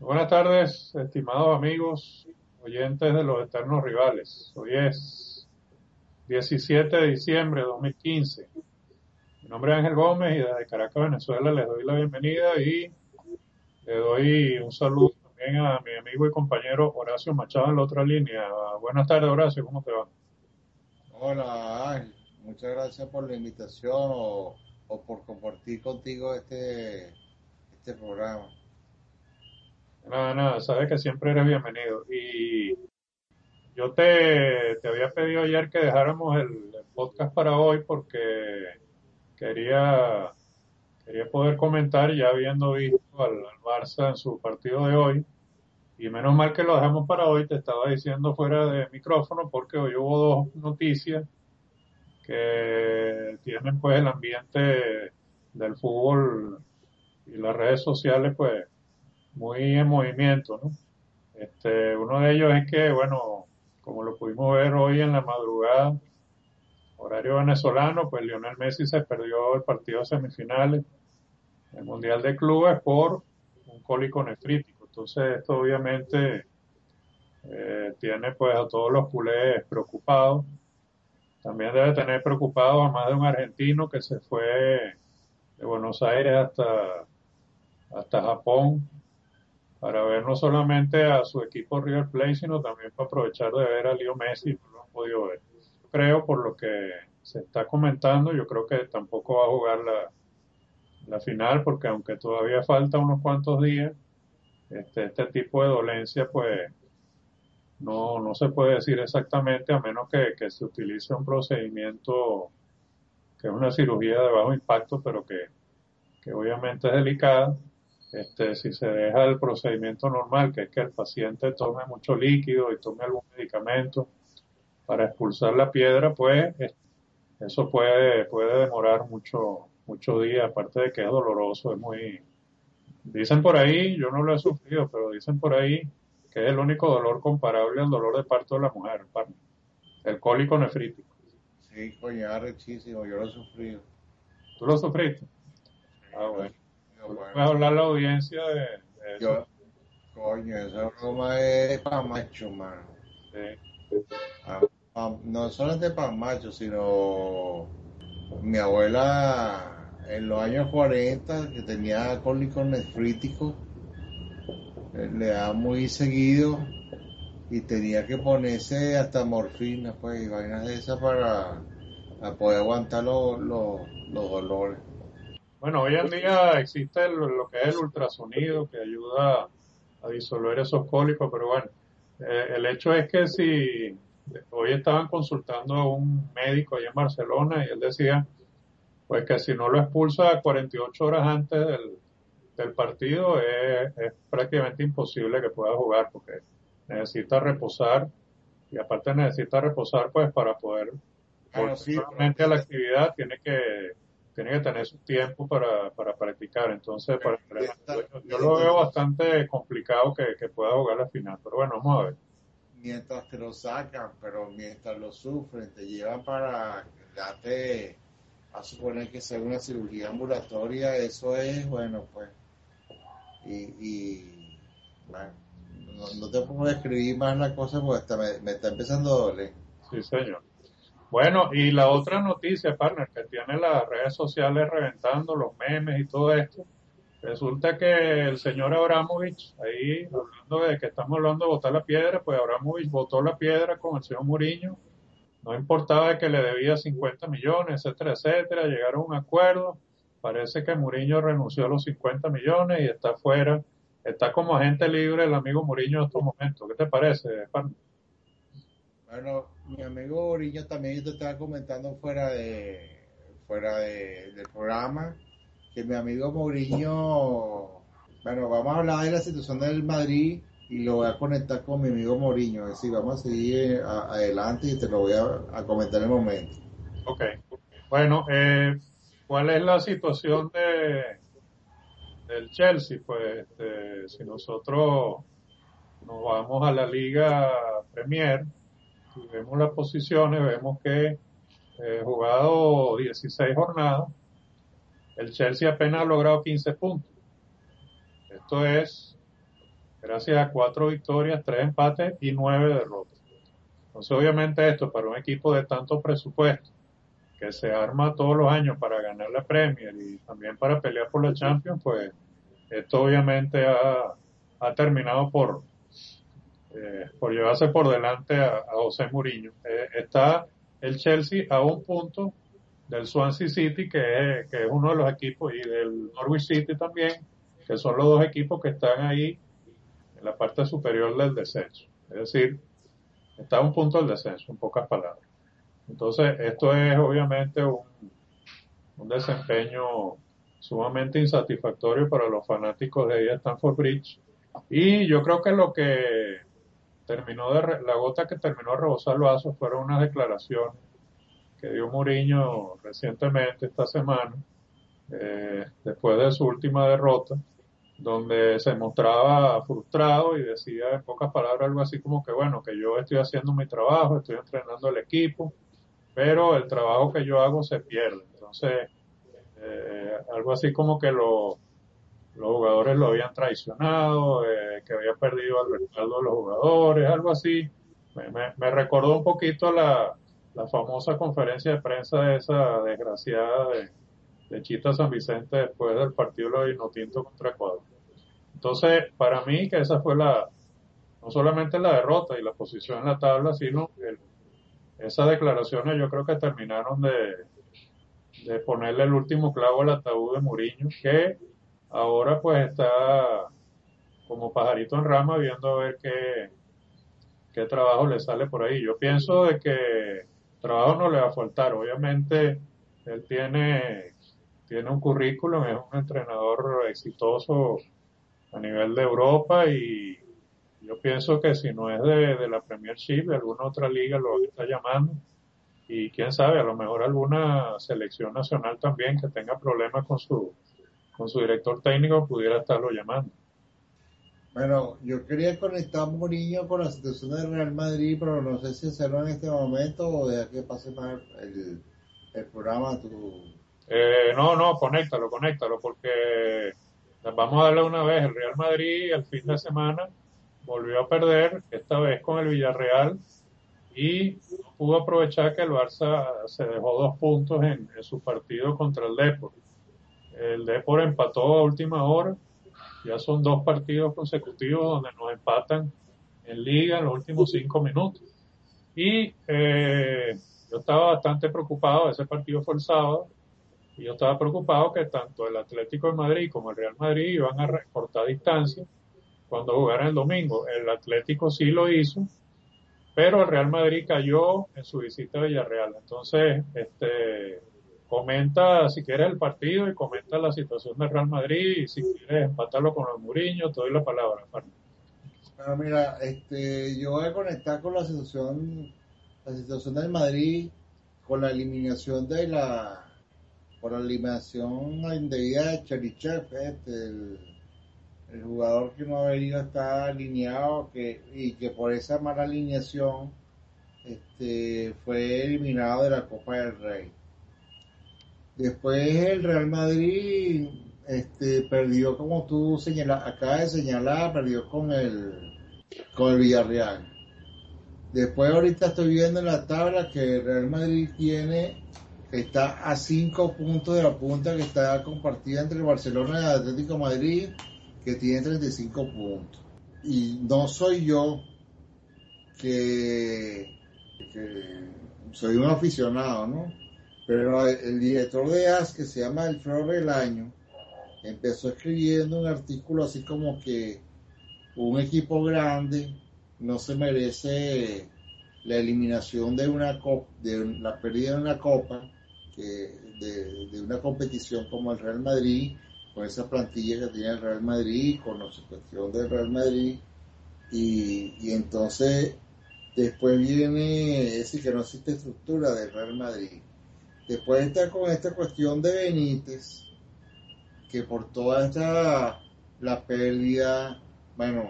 Buenas tardes, estimados amigos, oyentes de los eternos rivales. Hoy es 17 de diciembre de 2015. Mi nombre es Ángel Gómez y desde Caracas, Venezuela, les doy la bienvenida y le doy un saludo también a mi amigo y compañero Horacio Machado en la otra línea. Buenas tardes, Horacio, ¿cómo te va? Hola Ángel, muchas gracias por la invitación o por compartir contigo este programa. Nada, nada, sabes que siempre eres bienvenido. Y yo te había pedido ayer que dejáramos el podcast para hoy porque quería Quería poder comentar ya habiendo visto al Barça en su partido de hoy, y menos mal que lo dejamos para hoy, te estaba diciendo fuera de micrófono, porque hoy hubo dos noticias que tienen pues el ambiente del fútbol y las redes sociales pues muy en movimiento, ¿no? Uno de ellos es que, bueno, como lo pudimos ver hoy en la madrugada, horario venezolano, pues Lionel Messi se perdió el partido de semifinales el Mundial de Clubes por un cólico nefrítico. Entonces esto obviamente tiene pues a todos los culés preocupados. También debe tener preocupados a más de un argentino que se fue de Buenos Aires hasta Japón para ver no solamente a su equipo River Plate, sino también para aprovechar de ver a Leo Messi, no lo han podido ver. Yo creo, por lo que se está comentando, yo creo que tampoco va a jugar la final, porque aunque todavía falta unos cuantos días, este tipo de dolencia, pues no se puede decir exactamente a menos que se utilice un procedimiento que es una cirugía de bajo impacto, pero que obviamente es delicada. Si se deja el procedimiento normal, que es que el paciente tome mucho líquido y tome algún medicamento para expulsar la piedra, pues eso puede demorar muchos días, aparte de que es doloroso, es muy. Dicen por ahí, yo no lo he sufrido, pero dicen por ahí que es el único dolor comparable al dolor de parto de la mujer, el cólico nefrítico. Sí, coño, arrechísimo, yo lo he sufrido. ¿Tú lo sufriste? Ah, Sí, lo he bueno. sufrido, Tú le bueno. puedes hablar a la audiencia de eso. Yo, coño, esa broma es pa' macho, mano. Sí. No solamente pa' macho, sino mi abuela en los años 40 que tenía cólico nefrítico, le da muy seguido y tenía que ponerse hasta morfina, pues, y vainas de esas para poder aguantar los dolores. Bueno, hoy en día existe lo que es el ultrasonido que ayuda a disolver esos cólicos, pero bueno, el hecho es que si hoy estaban consultando a un médico allá en Barcelona y él decía pues que si no lo expulsa 48 horas antes del partido es prácticamente imposible que pueda jugar porque necesita reposar y aparte necesita reposar pues para poder Claro, volver sí, pero nuevamente a la actividad tiene que tener su tiempo para practicar. Entonces, para yo lo veo mientras, bastante complicado que pueda jugar la final. Pero bueno, vamos a ver. mientras te lo sacan, pero mientras lo sufren, te llevan para darte, a suponer que sea una cirugía ambulatoria, eso es, bueno, pues, y bueno, no te puedo describir más la cosa porque hasta me está empezando a doler. Sí, señor. Bueno, y la otra noticia, partner, que tiene las redes sociales reventando, los memes y todo esto, resulta que el señor Abramovich, ahí hablando de que estamos hablando de botar la piedra, pues Abramovich botó la piedra con el señor Mourinho, no importaba de que le debía 50 millones, etcétera, etcétera, llegaron a un acuerdo, parece que Mourinho renunció a los 50 millones y está fuera, está como agente libre el amigo Mourinho en estos momentos. ¿Qué te parece, partner? Bueno, mi amigo Oriño también yo te estaba comentando del programa que mi amigo Mourinho, bueno, vamos a hablar de la situación del Madrid y lo voy a conectar con mi amigo Mourinho, es decir, vamos a seguir adelante y te lo voy a comentar en el momento. Ok. Bueno, ¿cuál es la situación del Chelsea? Pues si nosotros nos vamos a la Liga Premier y vemos las posiciones, vemos que jugado 16 jornadas, el Chelsea apenas ha logrado 15 puntos. Esto es gracias a 4 victorias, 3 empates y 9 derrotas. Entonces, obviamente esto para un equipo de tanto presupuesto, que se arma todos los años para ganar la Premier y también para pelear por la Champions, pues esto obviamente ha terminado por llevarse por delante a José Mourinho. Está el Chelsea a un punto del Swansea City, que es uno de los equipos, y del Norwich City también, que son los dos equipos que están ahí en la parte superior del descenso. Es decir, está a un punto del descenso, en pocas palabras. Entonces, esto es obviamente un desempeño sumamente insatisfactorio para los fanáticos de ahí de Stamford Bridge. Y yo creo que la gota que terminó de rebosar el vaso fueron unas declaraciones que dio Mourinho recientemente esta semana, después de su última derrota, donde se mostraba frustrado y decía en pocas palabras algo así como que bueno, que yo estoy haciendo mi trabajo, estoy entrenando al equipo, pero el trabajo que yo hago se pierde. Entonces, algo así como que los jugadores lo habían traicionado, que había perdido al respaldo de los jugadores, algo así. Me recordó un poquito la famosa conferencia de prensa de esa desgraciada de Chita San Vicente después del partido de los Vinotinto contra Ecuador. Entonces, para mí que esa fue no solamente la derrota y la posición en la tabla, sino esas declaraciones yo creo que terminaron de ponerle el último clavo al ataúd de Mourinho, que ahora pues está como pajarito en rama viendo a ver qué trabajo le sale por ahí. Yo pienso de que trabajo no le va a faltar. Obviamente él tiene un currículum, es un entrenador exitoso a nivel de Europa y yo pienso que si no es de la Premiership, de alguna otra liga lo está llamando y quién sabe, a lo mejor alguna selección nacional también que tenga problemas con su director técnico pudiera estarlo llamando. Bueno, yo quería conectar a Mourinho con la situación del Real Madrid, pero no sé si hacerlo en este momento o dejar que pase más el programa. No, no, conéctalo, porque vamos a darle una vez. El Real Madrid el fin de semana volvió a perder, esta vez con el Villarreal, y no pudo aprovechar que el Barça se dejó 2 puntos en su partido contra el Depor. El Depor empató a última hora, ya son 2 partidos consecutivos donde nos empatan en liga en los últimos 5 minutos. Y yo estaba bastante preocupado, ese partido fue el sábado, y yo estaba preocupado que tanto el Atlético de Madrid como el Real Madrid iban a recortar distancia cuando jugaran el domingo. El Atlético sí lo hizo, pero el Real Madrid cayó en su visita a Villarreal. Entonces, comenta si quieres el partido y comenta la situación del Real Madrid y si quieres empatarlo con los Mourinho, te doy la palabra, Fernando. Bueno, mira, yo voy a conectar con la situación del Madrid, con la eliminación por la eliminación indebida de Cherichev, el jugador que no ha venido está alineado y que por esa mala alineación fue eliminado de la Copa del Rey. Después el Real Madrid perdió, como tú acabas de señalar, perdió con el Villarreal. Después ahorita estoy viendo en la tabla que el Real Madrid está a 5 puntos de la punta que está compartida entre el Barcelona y el Atlético de Madrid, que tiene 35 puntos. Y no soy yo que soy un aficionado, ¿no? Pero el director de AS, que se llama Alfredo Relaño, empezó escribiendo un artículo así como que un equipo grande no se merece la eliminación de una copa, de la pérdida de una copa, de una competición como el Real Madrid, con esa plantilla que tiene el Real Madrid, con la situación del Real Madrid, y entonces después viene decir que no existe estructura del Real Madrid. Después está con esta cuestión de Benítez, que por toda la pérdida, bueno,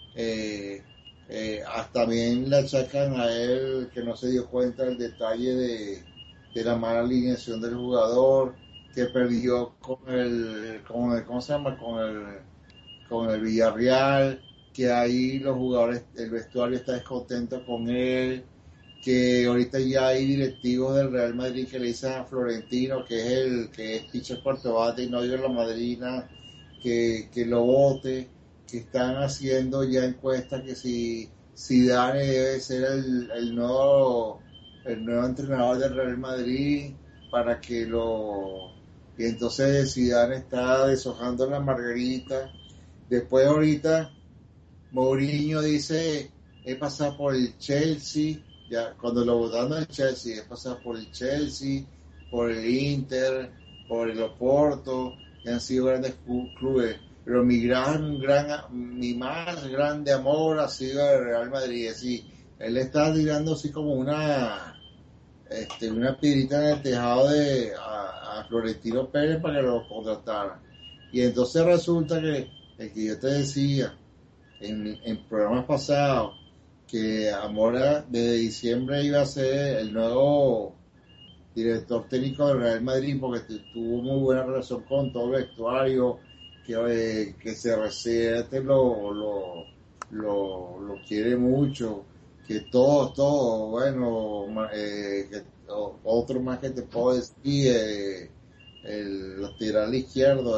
hasta bien le achacan a él que no se dio cuenta del detalle de la mala alineación del jugador, que perdió ¿cómo se llama? Con el Villarreal, que ahí los jugadores, el vestuario está descontento con él, que ahorita ya hay directivos del Real Madrid que le dicen a Florentino, que es el que es pitcher cuarto bate y no dio la madrina, que lo vote, que están haciendo ya encuestas que si Zidane debe ser el nuevo entrenador del Real Madrid para que lo... Y entonces Zidane está deshojando la margarita. Después ahorita Mourinho dice, he pasado por el Chelsea, ya cuando lo votaron del Chelsea, he pasado por el Chelsea, por el Inter, por el Oporto, que han sido grandes clubes, pero mi más grande amor ha sido el Real Madrid. Así, él está tirando así como una piedrita en el tejado a Florentino Pérez para que lo contratara. Y entonces resulta que el que yo te decía en programas pasados que Amora desde diciembre iba a ser el nuevo director técnico del Real Madrid porque tuvo muy buena relación con todo el vestuario, que se reciente lo quiere mucho, que todo, bueno, otro más que te puedo decir, el lateral izquierdo,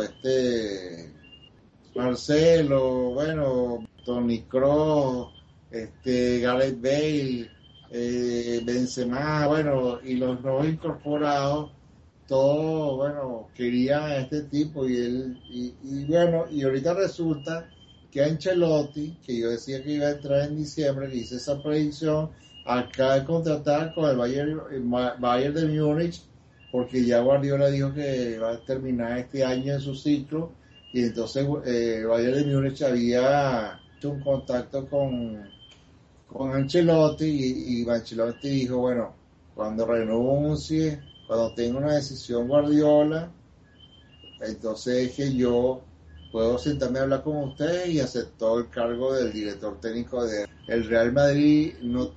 Marcelo, bueno, Tony Kroos, Gareth Bale, Benzema, bueno, y los nuevos incorporados, todos, bueno, querían a este tipo y bueno, y ahorita resulta que Ancelotti, que yo decía que iba a entrar en diciembre, que hice esa predicción, acaba de contratar con el Bayern de Múnich, porque ya Guardiola dijo que va a terminar este año en su ciclo y entonces Bayern de Múnich había hecho un contacto con Ancelotti y Ancelotti dijo, bueno, cuando renuncie, cuando tenga una decisión Guardiola, entonces es que yo puedo sentarme a hablar con usted y aceptó el cargo del director técnico de el Real Madrid. No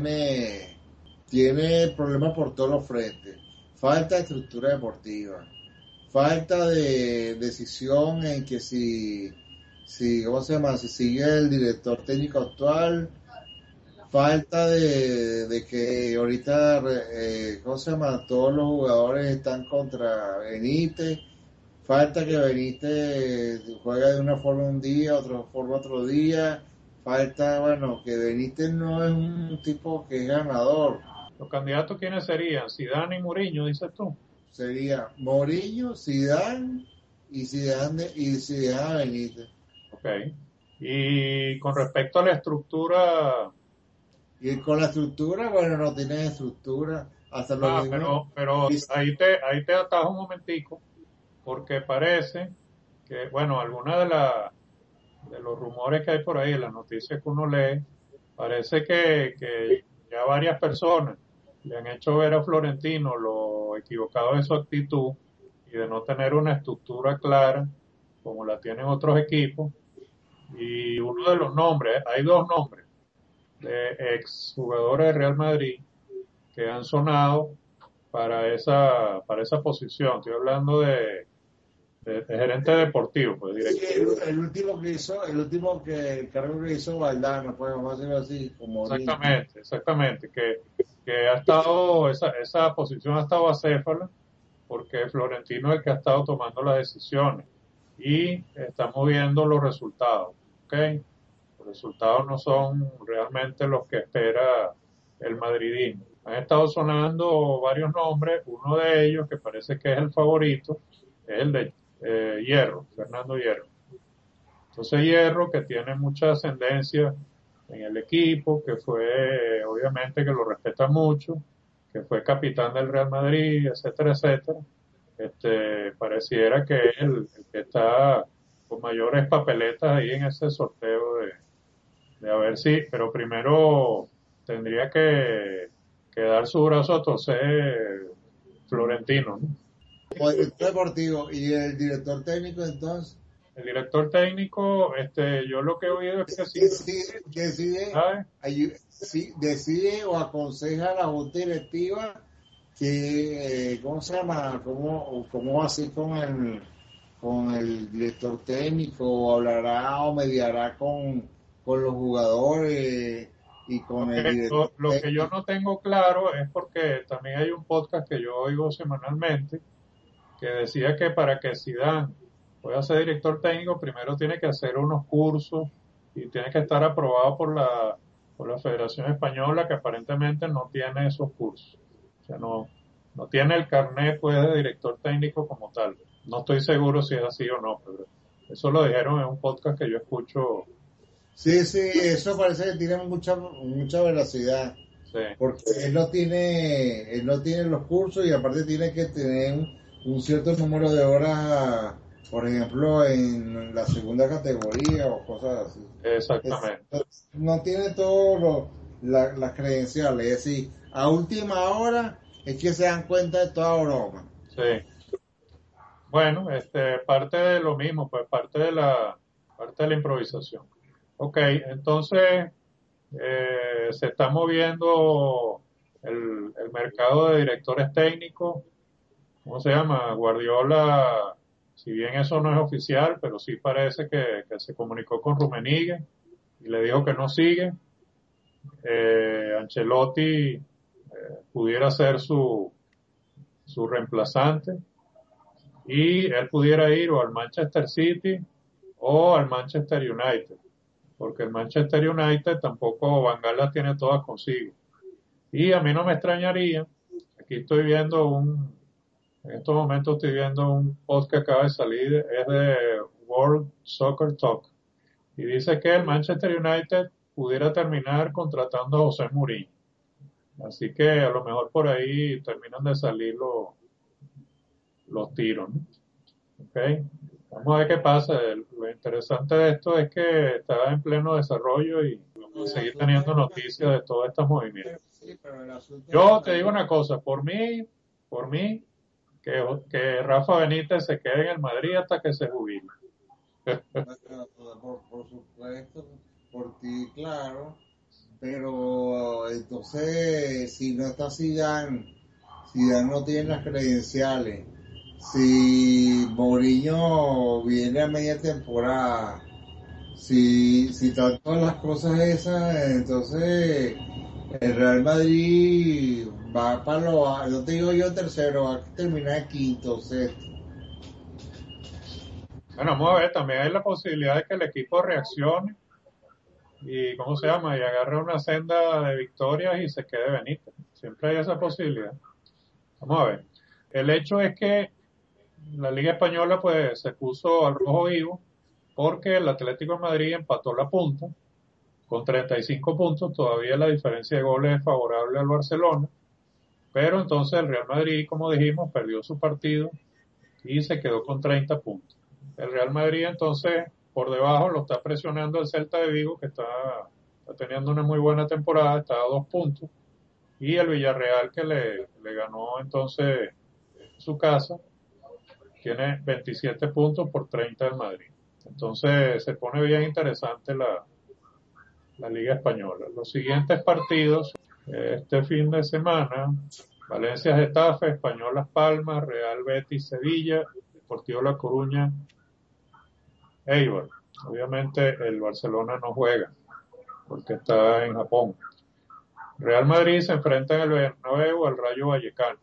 tiene problemas por todos los frentes, falta de estructura deportiva, falta de decisión en que ¿cómo se llama? Si sigue el director técnico actual, falta de que ahorita, ¿cómo se llama? Todos los jugadores están contra Benítez, falta que Benítez juegue de una forma un día, otra forma otro día, falta, bueno, que Benítez no es un tipo que es ganador. ¿Los candidatos quiénes serían? Zidane y Mourinho, dices tú. Sería Mourinho, Zidane y Zidane Benítez. Ok. Y con respecto a la estructura, Y con la estructura, bueno, no tiene estructura. Hasta lo mismo. pero ahí te atajo un momentico, porque parece que, bueno, alguna de los rumores que hay por ahí, las noticias que uno lee, parece que ya varias personas le han hecho ver a Florentino lo equivocado de su actitud y de no tener una estructura clara como la tienen otros equipos. Y uno de los nombres, hay dos nombres de exjugadores de Real Madrid que han sonado para esa posición. Estoy hablando de gerente deportivo, pues Sí, directivo. el cargo que hizo Valdano, pues vamos a decirlo así, como ahorita. Exactamente, que ha estado, esa posición ha estado acéfala porque Florentino es el que ha estado tomando las decisiones y estamos viendo los resultados, ¿ok? Los resultados no son realmente los que espera el madridismo. Han estado sonando varios nombres, uno de ellos que parece que es el favorito, es el de Hierro, Fernando Hierro. Entonces Hierro, que tiene mucha ascendencia en el equipo, que fue, obviamente, que lo respeta mucho, que fue capitán del Real Madrid, etcétera, etcétera. Pareciera que es el que está con mayores papeletas ahí en ese sorteo de a ver si, pero primero tendría que dar su brazo a torcer Florentino, ¿no? Como director deportivo y el director técnico, entonces, El director técnico, yo lo que he oído es que sí, ¿sabes? decide o aconseja a la junta directiva que, ¿cómo se llama? ¿Cómo va a ser con el director técnico? ¿O hablará o mediará con los jugadores y con Ok, el director lo que yo técnico. no tengo claro es porque también hay un podcast que yo oigo semanalmente que decía que para que Zidane pueda ser director técnico, primero tiene que hacer unos cursos y tiene que estar aprobado por la Federación Española, que aparentemente no tiene esos cursos. O sea, no tiene el carnet pues, de director técnico como tal. No estoy seguro si es así o no, pero eso lo dijeron en un podcast que yo escucho. Sí, sí, eso parece que tiene mucha veracidad, Sí, porque él no tiene los cursos y aparte tiene que tener un cierto número de horas, por ejemplo, en la segunda categoría o cosas así. Es- exactamente. no tiene todas las credenciales, es decir, a última hora es que se dan cuenta de toda broma. Sí. Bueno, parte de lo mismo, pues parte de la improvisación. Ok, entonces se está moviendo el mercado de directores técnicos. ¿Cómo se llama? Guardiola, si bien eso no es oficial, pero sí parece que se comunicó con Rummenigge y le dijo que no sigue. Ancelotti pudiera ser su reemplazante y él pudiera ir o al Manchester City o al Manchester United, porque el Manchester United tampoco Van Gaal las tiene todas consigo. Y a mí no me extrañaría, aquí estoy viendo en estos momentos estoy viendo un post que acaba de salir, es de World Soccer Talk, y dice que el Manchester United pudiera terminar contratando a José Mourinho. Así que a lo mejor por ahí terminan de salir los tiros, ¿no? Okay. Vamos a ver qué pasa. Lo interesante de esto es que está en pleno desarrollo y vamos a El seguir asunto teniendo es noticias de todos estos movimientos. sí, pero el asunto es Yo el te digo mayor. una cosa, por mí, que Rafa Benítez se quede en el Madrid hasta que se jubile. Por supuesto, por ti, claro, pero entonces, si no está Zidane no tiene las credenciales, si Mourinho viene a media temporada, si están todas las cosas esas, entonces el Real Madrid va para no te digo yo tercero, va a terminar quinto, sexto. Bueno, vamos a ver, también hay la posibilidad de que el equipo reaccione y, ¿cómo se llama? Y agarre una senda de victorias y se quede Benítez. Siempre hay esa posibilidad. Vamos a ver. El hecho es que la Liga Española pues se puso al rojo vivo porque el Atlético de Madrid empató la punta con 35 puntos, todavía la diferencia de goles es favorable al Barcelona, pero entonces el Real Madrid, como dijimos, perdió su partido y se quedó con 30 puntos. El Real Madrid entonces por debajo lo está presionando el Celta de Vigo, que está teniendo una muy buena temporada, está a 2 puntos, y el Villarreal que le ganó entonces su casa, tiene 27 puntos por 30 del Madrid. Entonces se pone bien interesante la Liga Española. Los siguientes partidos, este fin de semana, Valencia Getafe, Español Las Palmas, Real Betis Sevilla, Deportivo La Coruña, Eibar. Obviamente el Barcelona no juega porque está en Japón. Real Madrid se enfrenta en el Bernabéu al Rayo Vallecano.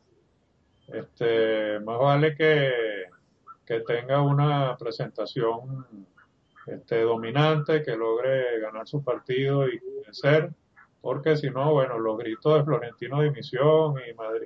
Más vale que tenga una presentación dominante, que logre ganar su partido y vencer, porque si no, bueno, los gritos de Florentino dimisión y, Madrid,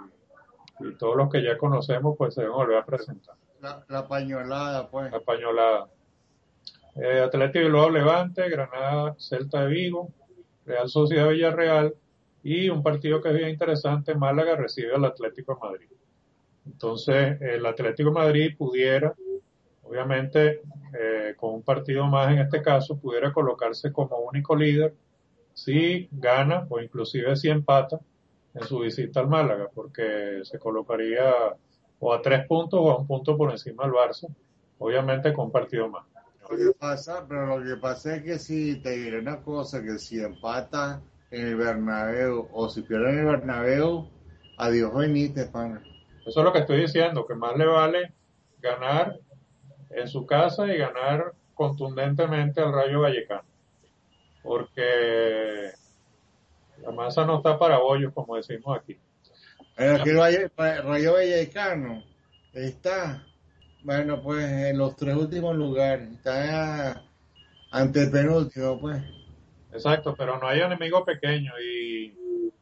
y todos los que ya conocemos, pues se van a volver a presentar. La pañolada, pues. La pañolada. Atlético Bilbao Levante, Granada Celta de Vigo, Real Sociedad Villarreal y un partido que es bien interesante, Málaga recibe al Atlético de Madrid. Entonces, el Atlético de Madrid pudiera, obviamente, con un partido más en este caso, pudiera colocarse como único líder si gana o inclusive si empata en su visita al Málaga, porque se colocaría o a 3 puntos o a un punto por encima del Barça, obviamente con un partido más. Pero lo que pasa es que si te diré una cosa, que si empatan en el Bernabéu o si pierden en el Bernabéu, adiós Benítez, pana. Eso es lo que estoy diciendo, que más le vale ganar en su casa y ganar contundentemente al Rayo Vallecano. porque la masa no está para bollos, como decimos aquí. Pero aquí Rayo Vallecano está, bueno, pues en los tres últimos lugares, está ante el penúltimo, pues. Exacto, pero no hay enemigo pequeño y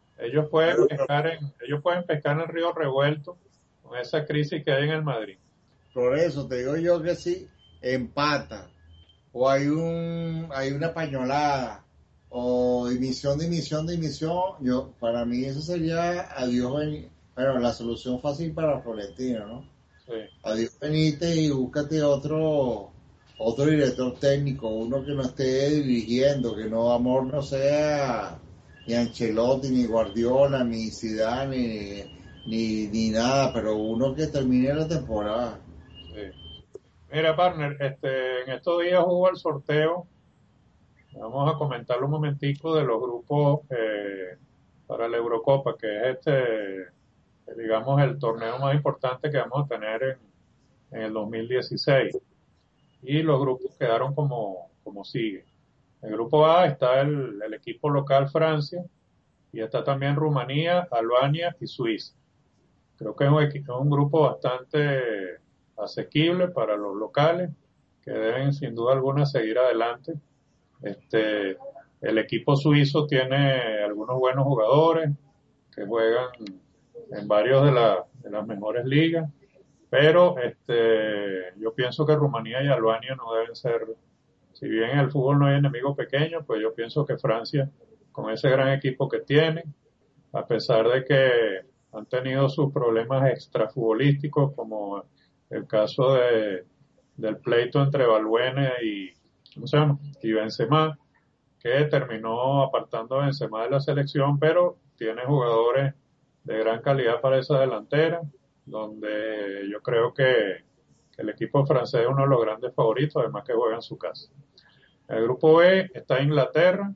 ellos pueden pescar en el río revuelto con esa crisis que hay en el Madrid. Por eso te digo yo que si empata, o hay una pañolada, o dimisión, yo, para mí eso sería adiós, bueno, la solución fácil para Florentino, ¿no? Sí, Adiós Benítez y búscate otro director técnico, uno que no esté dirigiendo, que no amor no sea ni Ancelotti, ni Guardiola, ni Zidane, ni nada, pero uno que termine la temporada. sí. Mira, partner, en estos días hubo el sorteo. Vamos a comentar un momentico de los grupos para la Eurocopa, que es digamos, el torneo más importante que vamos a tener en el 2016. Y los grupos quedaron como sigue. En el grupo A está el equipo local Francia y está también Rumanía, Albania y Suiza. Creo que es un grupo bastante asequible para los locales que deben sin duda alguna seguir adelante. Este, el equipo suizo tiene algunos buenos jugadores que juegan en varios de las mejores ligas, pero yo pienso que Rumanía y Albania no deben ser, si bien en el fútbol no hay enemigo pequeño, pues yo pienso que Francia, con ese gran equipo que tiene, a pesar de que han tenido sus problemas extrafutbolísticos, como el caso del pleito entre Balbuena y, ¿cómo se llama? Y Benzema, que terminó apartando a Benzema de la selección, pero tiene jugadores de gran calidad para esa delantera, donde yo creo que el equipo francés es uno de los grandes favoritos, además que juega en su casa. En el grupo B está Inglaterra,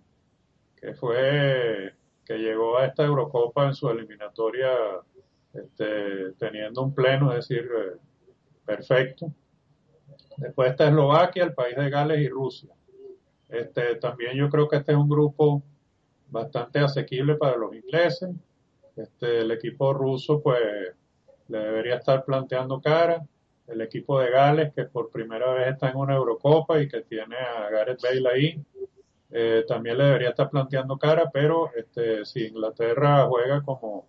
que llegó a esta Eurocopa en su eliminatoria teniendo un pleno, es decir, perfecto. Después está Eslovaquia, el país de Gales y Rusia. También yo creo que este es un grupo bastante asequible para los ingleses. El equipo ruso pues le debería estar planteando cara. El equipo de Gales, que por primera vez está en una Eurocopa y que tiene a Gareth Bale ahí, también le debería estar planteando cara, pero si Inglaterra juega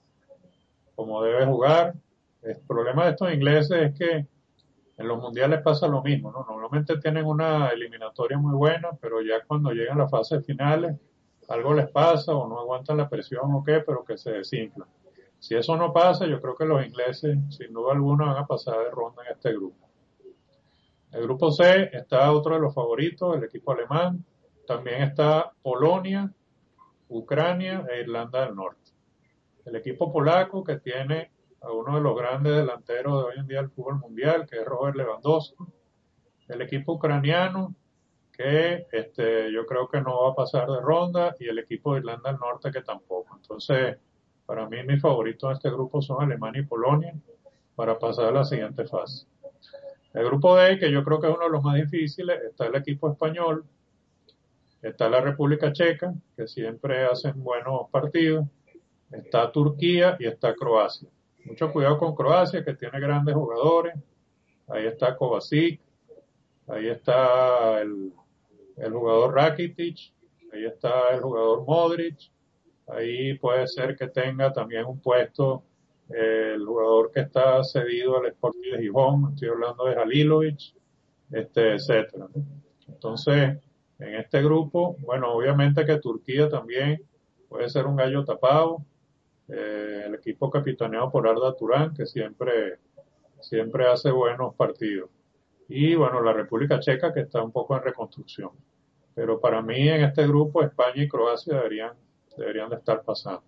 como debe jugar, el problema de estos ingleses es que en los mundiales pasa lo mismo, ¿no? Normalmente tienen una eliminatoria muy buena, pero ya cuando llegan a las fases finales, algo les pasa o no aguantan la presión o qué, pero que se desinflan. Si eso no pasa, yo creo que los ingleses, sin duda alguna, van a pasar de ronda en este grupo. El grupo C está otro de los favoritos, el equipo alemán. También está Polonia, Ucrania e Irlanda del Norte. El equipo polaco que tiene a uno de los grandes delanteros de hoy en día del fútbol mundial, que es Robert Lewandowski. El equipo ucraniano que yo creo que no va a pasar de ronda y el equipo de Irlanda del Norte que tampoco. Entonces, para mí mis favoritos de este grupo son Alemania y Polonia para pasar a la siguiente fase. El grupo D, que yo creo que es uno de los más difíciles, está el equipo español, está la República Checa, que siempre hacen buenos partidos, está Turquía y está Croacia. Mucho cuidado con Croacia, que tiene grandes jugadores. Ahí está Kovacic, ahí está el jugador Rakitic, ahí está el jugador Modric, ahí puede ser que tenga también un puesto el jugador que está cedido al Sporting de Gijón, estoy hablando de Halilovic, etcétera, ¿no? Entonces, en este grupo, bueno, obviamente que Turquía también puede ser un gallo tapado, el equipo capitaneado por Arda Turán, que siempre hace buenos partidos. Y bueno, la República Checa, que está un poco en reconstrucción. Pero para mí en este grupo España y Croacia deberían de estar pasando.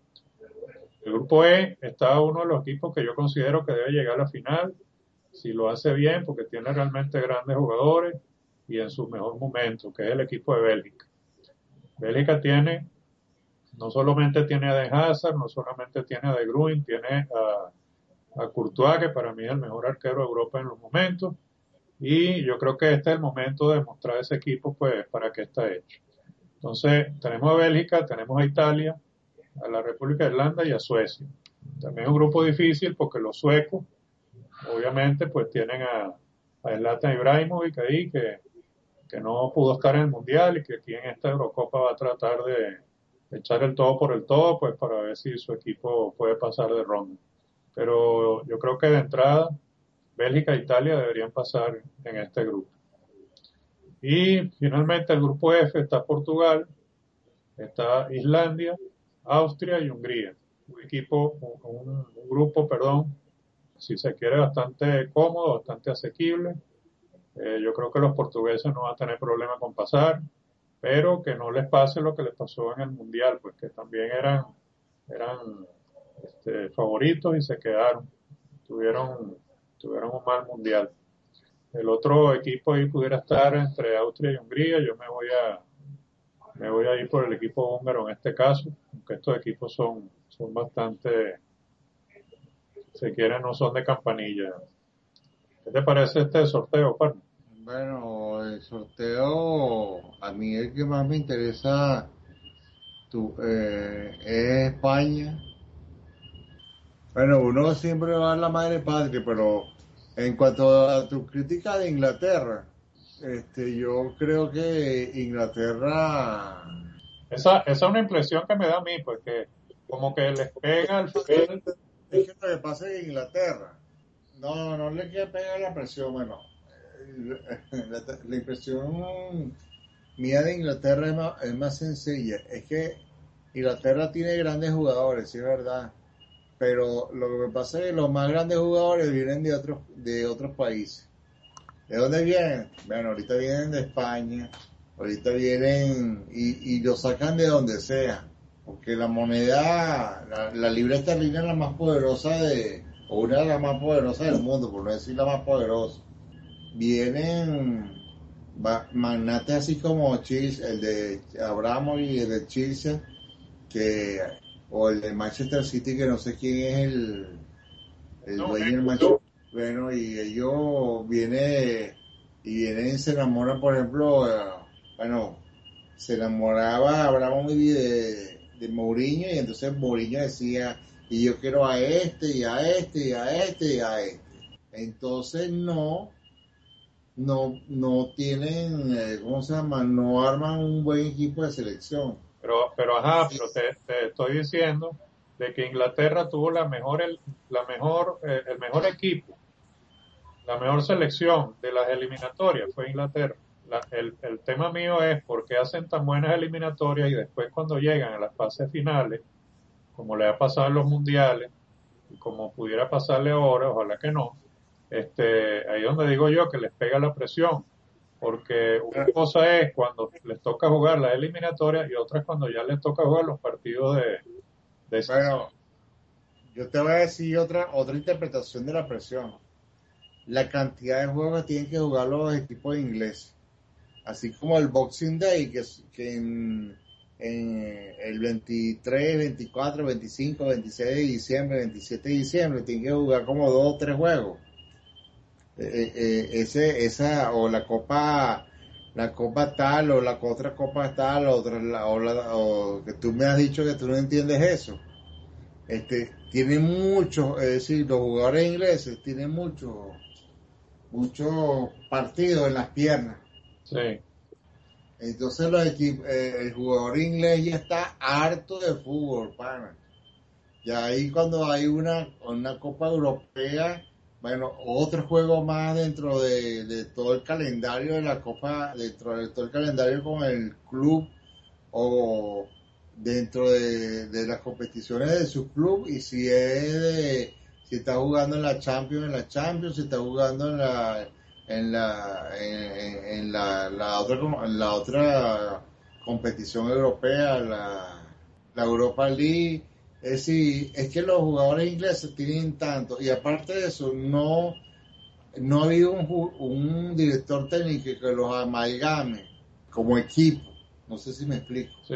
El grupo E está uno de los equipos que yo considero que debe llegar a la final, si lo hace bien, porque tiene realmente grandes jugadores y en su mejor momento, que es el equipo de Bélgica. Bélgica no solamente tiene a Den Hazard, no solamente tiene a De Bruyne, tiene a Courtois, que para mí es el mejor arquero de Europa en los momentos, y yo creo que este es el momento de mostrar a ese equipo, pues, para qué está hecho. Entonces, tenemos a Bélgica, tenemos a Italia, a la República de Irlanda y a Suecia. También es un grupo difícil porque los suecos, obviamente, pues tienen a Zlatan Ibrahimovic ahí, que no pudo estar en el Mundial y que aquí en esta Eurocopa va a tratar de echar el todo por el todo, pues para ver si su equipo puede pasar de ronda. Pero yo creo que de entrada, Bélgica e Italia deberían pasar en este grupo. Y finalmente el grupo F está Portugal, está Islandia, Austria y Hungría. Un grupo, perdón, si se quiere, bastante cómodo, bastante asequible. Yo creo que los portugueses no van a tener problema con pasar, pero que no les pase lo que les pasó en el Mundial, pues que también eran favoritos y se quedaron. Tuvieron, tuvieron un mal Mundial. El otro equipo ahí pudiera estar entre Austria y Hungría. Yo me voy a ir por el equipo húngaro en este caso, aunque estos equipos son bastante, si quieren, no son de campanilla. ¿Qué te parece este sorteo, Parma? Bueno, el sorteo, a mí el que más me interesa es España. Bueno, uno siempre va a la madre patria, pero en cuanto a tu crítica de Inglaterra, yo creo que Inglaterra, Esa es una impresión que me da a mí, porque como que les pega al final. es que lo que pasa en Inglaterra, no le quiere pegar la presión, bueno, la impresión mía de Inglaterra es más sencilla, es que Inglaterra tiene grandes jugadores, sí es verdad, pero lo que me pasa es que los más grandes jugadores vienen de otros países. ¿De dónde vienen? Bueno, ahorita vienen de España, ahorita vienen y lo sacan de donde sea, porque la moneda, la libra esterlina es la más poderosa o una de las más poderosas del mundo, por no decir la más poderosa. Vienen magnates así como Chelsea, el de Abramo y el de Chelsea, que, o el de Manchester City, que no sé quién es el No, dueño del Manchester. Bueno, y ellos vienen y se enamoran, por ejemplo, bueno, se enamoraba Abramovich de Mourinho y entonces Mourinho decía, y yo quiero a este, y a este, y a este, y a este. Entonces no tienen, ¿cómo se llama? No arman un buen equipo de selección. pero te estoy diciendo de que Inglaterra tuvo el mejor equipo, la mejor selección de las eliminatorias fue Inglaterra. El tema mío es por qué hacen tan buenas eliminatorias y después cuando llegan a las fases finales, como le ha pasado en los mundiales, y como pudiera pasarle ahora, ojalá que no, ahí donde digo yo que les pega la presión, porque una cosa es cuando les toca jugar las eliminatorias y otra es cuando ya les toca jugar los partidos de decisión. Bueno, yo te voy a decir otra interpretación de la presión. La cantidad de juegos que tienen que jugar los equipos ingleses. Así como el Boxing Day, que en el 23, 24, 25, 26 de diciembre, 27 de diciembre, tienen que jugar como 2 o 3 juegos. O la copa tal, o la otra copa tal, o que tú me has dicho que tú no entiendes eso. Tienen muchos, es decir, los jugadores ingleses tienen muchos partidos en las piernas. Sí, Entonces el jugador inglés ya está harto de fútbol, pana. Ya ahí cuando hay una Copa Europea, bueno, otro juego más dentro de todo el calendario de la Copa, dentro de todo el calendario con el club o dentro de las competiciones de su club, y si está jugando en la Champions, si está jugando en la otra competición europea, la Europa League. Es decir, es que los jugadores ingleses tienen tanto, y aparte de eso, no ha habido un director técnico que los amalgame como equipo. No sé si me explico. sí.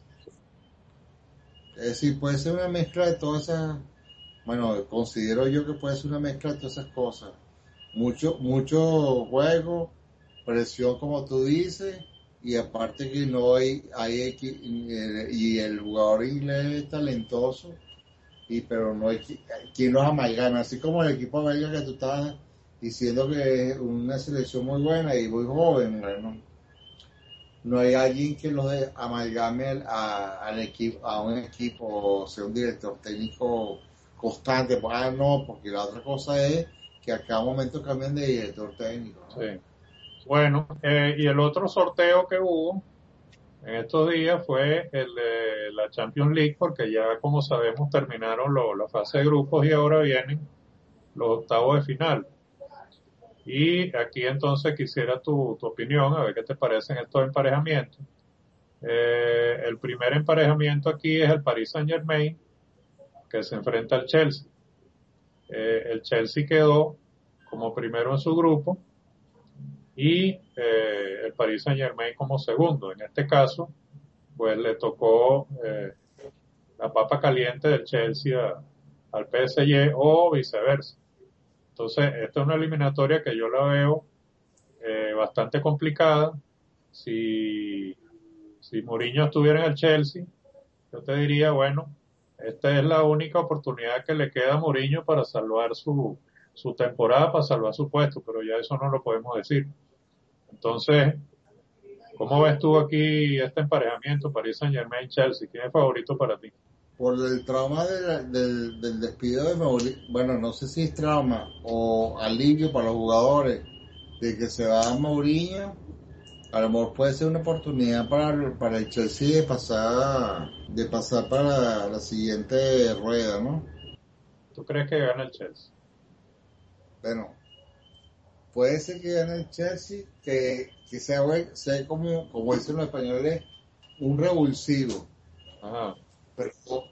Es decir, puede ser una mezcla de todas esas, bueno, considero yo que puede ser una mezcla de todas esas cosas. Mucho juego, presión como tú dices, y aparte que no y el jugador inglés es talentoso, pero no hay quien los amalgame, así como el equipo belga que tú estabas diciendo que es una selección muy buena y muy joven, bueno, no hay alguien que los amalgame al equipo, a un equipo, o sea un director técnico constante. No, porque la otra cosa es que a cada momento cambian de director técnico, ¿no? Sí. Bueno, y el otro sorteo que hubo en estos días fue el de la Champions League, porque ya como sabemos terminaron la fase de grupos y ahora vienen los octavos de final. Y aquí entonces quisiera tu opinión, a ver qué te parecen estos emparejamientos. El primer emparejamiento aquí es el Paris Saint-Germain, que se enfrenta al Chelsea. El Chelsea quedó como primero en su grupo y el Paris Saint-Germain como segundo. En este caso, pues le tocó la papa caliente del Chelsea al PSG o viceversa. Entonces, esta es una eliminatoria que yo la veo bastante complicada. Si, si Mourinho estuviera en el Chelsea, yo te diría, bueno, esta es la única oportunidad que le queda a Mourinho para salvar su temporada, para salvar su puesto, pero ya eso no lo podemos decir. Entonces, ¿cómo ves tú aquí este emparejamiento Paris Saint-Germain-Chelsea? ¿Quién es favorito para ti? Por el trauma del despido de Mauricio, bueno, no sé si es trauma o alivio para los jugadores de que se va a Mourinho, a lo mejor puede ser una oportunidad para el Chelsea de pasar para la siguiente rueda, ¿no? ¿Tú crees que gana el Chelsea? Bueno, puede ser que gane el Chelsea, que sea como dicen los españoles, un revulsivo, Ajá, pero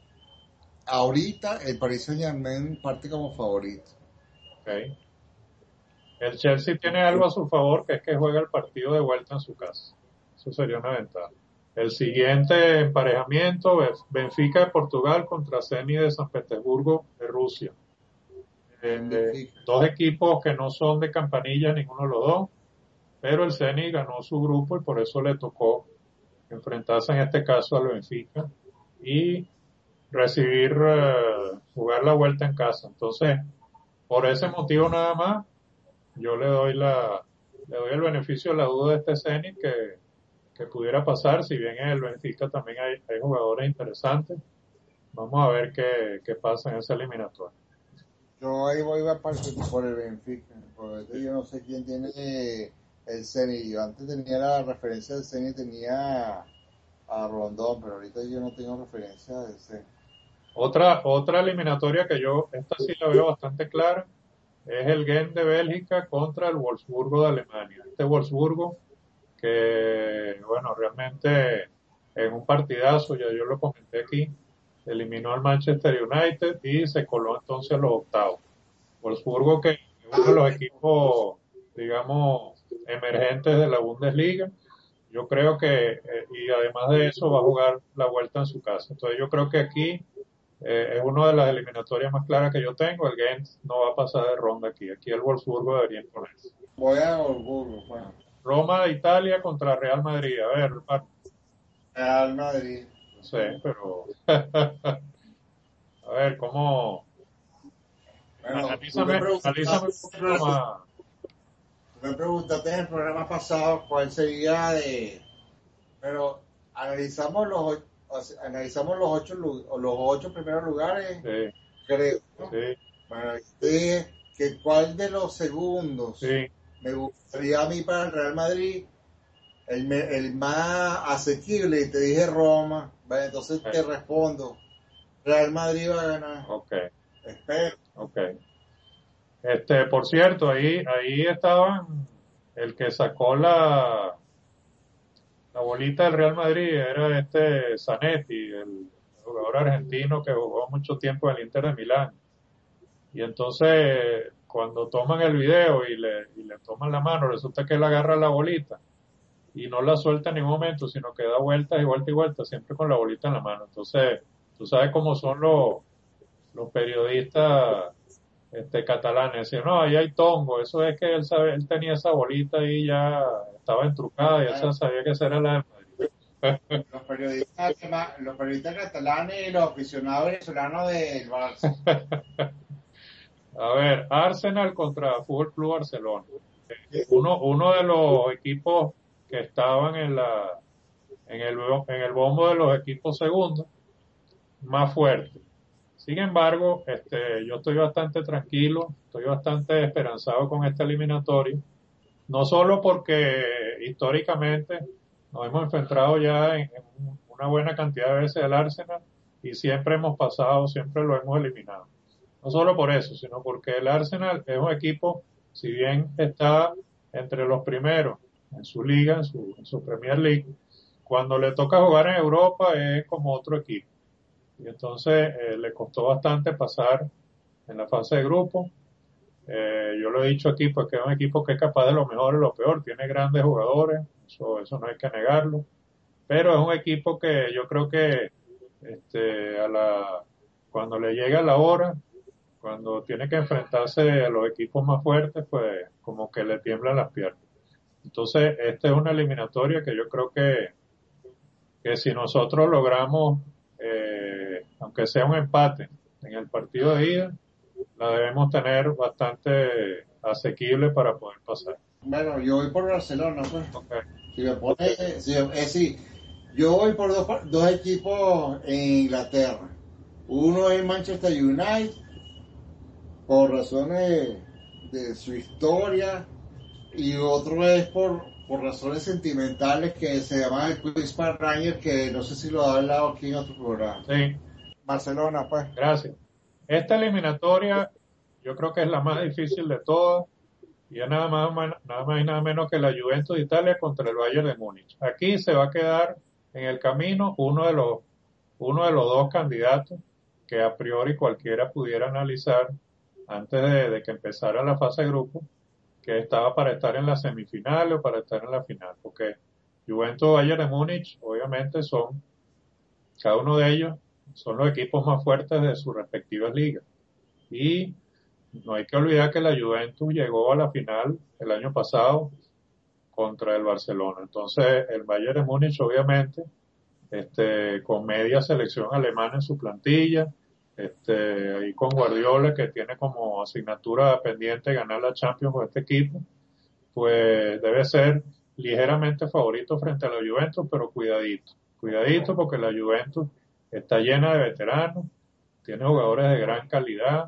ahorita el Paris Saint-Germain parte como favorito. ok. El Chelsea tiene algo a su favor, que es que juega el partido de vuelta en su casa. Eso sería una ventaja. El siguiente emparejamiento es Benfica de Portugal contra Zenit de San Petersburgo de Rusia. En Eh, Benfica. Dos equipos que no son de campanilla, ninguno de los dos, pero el Zenit ganó su grupo y por eso le tocó enfrentarse en este caso al Benfica y recibir, jugar la vuelta en casa. Entonces, por ese motivo nada más, yo le doy el beneficio de la duda de este Zenit que pudiera pasar, si bien en el Benfica también hay jugadores interesantes. Vamos a ver qué pasa en esa eliminatoria. Yo ahí voy a partir por el Benfica, porque yo no sé quién tiene el Zenit. Yo antes tenía la referencia del Zenit, tenía a Rondón, pero ahorita yo no tengo referencia del Zenit. Otra eliminatoria que esta sí la veo bastante clara, es el Genk de Bélgica contra el Wolfsburgo de Alemania. Este Wolfsburgo que, bueno, realmente en un partidazo, ya yo lo comenté aquí, eliminó al Manchester United y se coló entonces a los octavos. Wolfsburgo, que es uno de los equipos, digamos, emergentes de la Bundesliga, yo creo y además de eso va a jugar la vuelta en su casa. Entonces yo creo que aquí es una de las eliminatorias más claras que yo tengo. El Gent no va a pasar de ronda aquí. Aquí el Wolfsburgo debería imponerse. Voy a Orgullo, bueno, Roma de Italia contra Real Madrid. A ver, Real Madrid. no sé, pero a ver, Bueno, analízame un poquito más. tú me preguntaste en el programa pasado cuál sería pero analizamos los ocho primeros lugares, Sí, creo, ¿no? sí, Bueno, yo dije que cuál de los segundos sí. me gustaría a mí para el Real Madrid, el más asequible, y te dije Roma. Bueno, entonces te respondo, Real Madrid va a ganar. Ok, Espero. ok. Por cierto, ahí estaban el que sacó la bolita del Real Madrid, era este Zanetti, el jugador argentino que jugó mucho tiempo en el Inter de Milán. Y entonces, cuando toman el video y le toman la mano, resulta que él agarra la bolita y no la suelta en ningún momento, sino que da vueltas y vueltas y vueltas, siempre con la bolita en la mano. Entonces, tú sabes cómo son los periodistas catalanes. Decían, no, ahí hay tongo. Eso es que él tenía esa bolita ahí ya, estaba entrucada y él sabía que esa era la de Madrid. Los periodistas catalanes y los aficionados venezolanos del Barça. A ver, Arsenal contra Fútbol Club Barcelona. Uno de los equipos que estaban en el bombo de los equipos segundos, más fuerte. Sin embargo, yo estoy bastante tranquilo, estoy bastante esperanzado con esta eliminatoria, no solo porque históricamente nos hemos enfrentado ya en una buena cantidad de veces al Arsenal y siempre hemos pasado, siempre lo hemos eliminado. No solo por eso, sino porque el Arsenal es un equipo, si bien está entre los primeros en su liga, en su Premier League, cuando le toca jugar en Europa es como otro equipo. Y entonces le costó bastante pasar en la fase de grupo. Yo lo he dicho aquí, pues que es un equipo que es capaz de lo mejor y lo peor. Tiene grandes jugadores, eso no hay que negarlo. Pero es un equipo que yo creo que cuando le llega la hora, cuando tiene que enfrentarse a los equipos más fuertes, pues como que le tiemblan las piernas. Entonces, esta es una eliminatoria que yo creo que si nosotros logramos, aunque sea un empate en el partido de ida, la debemos tener bastante asequible para poder pasar. Bueno, yo voy por Barcelona, pues. Okay. Si me pone, si, es decir, yo voy por dos equipos en Inglaterra. Uno es Manchester United, por razones de su historia, y otro es por razones sentimentales que se llama el Queen's Park Rangers, que no sé si lo ha hablado aquí en otro programa. Sí, Barcelona, pues. gracias. Esta eliminatoria yo creo que es la más difícil de todas y es nada más y nada menos que la Juventus de Italia contra el Bayern de Múnich. Aquí se va a quedar en el camino uno de los dos candidatos que a priori cualquiera pudiera analizar antes de que empezara la fase de grupo, que estaba para estar en la semifinal o para estar en la final, porque Juventus y Bayern de Múnich obviamente cada uno de ellos son los equipos más fuertes de sus respectivas ligas. Y no hay que olvidar que la Juventus llegó a la final el año pasado contra el Barcelona. Entonces, el Bayern de Múnich, obviamente, con media selección alemana en su plantilla, ahí con Guardiola, que tiene como asignatura pendiente ganar la Champions con este equipo, pues debe ser ligeramente favorito frente a la Juventus, pero cuidadito porque la Juventus está llena de veteranos, tiene jugadores de gran calidad.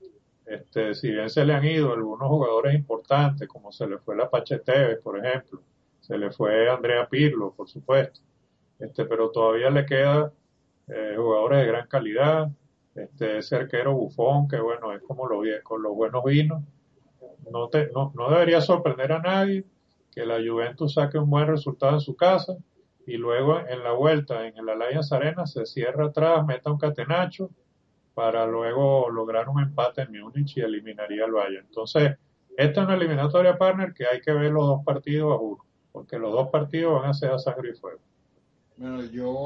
Si bien se le han ido algunos jugadores importantes, como se le fue la Pache Tevez, por ejemplo, se le fue Andrea Pirlo, por supuesto, pero todavía le queda jugadores de gran calidad, ese arquero Bufón, que bueno, es como con los buenos vinos. No debería sorprender a nadie que la Juventus saque un buen resultado en su casa y luego en la vuelta en el Allianz Arena se cierra atrás, meta un catenacho para luego lograr un empate en Múnich y eliminaría al Bayern. Entonces, esta es una eliminatoria, partner, que hay que ver los dos partidos a juro, porque los dos partidos van a ser a sangre y fuego. Bueno,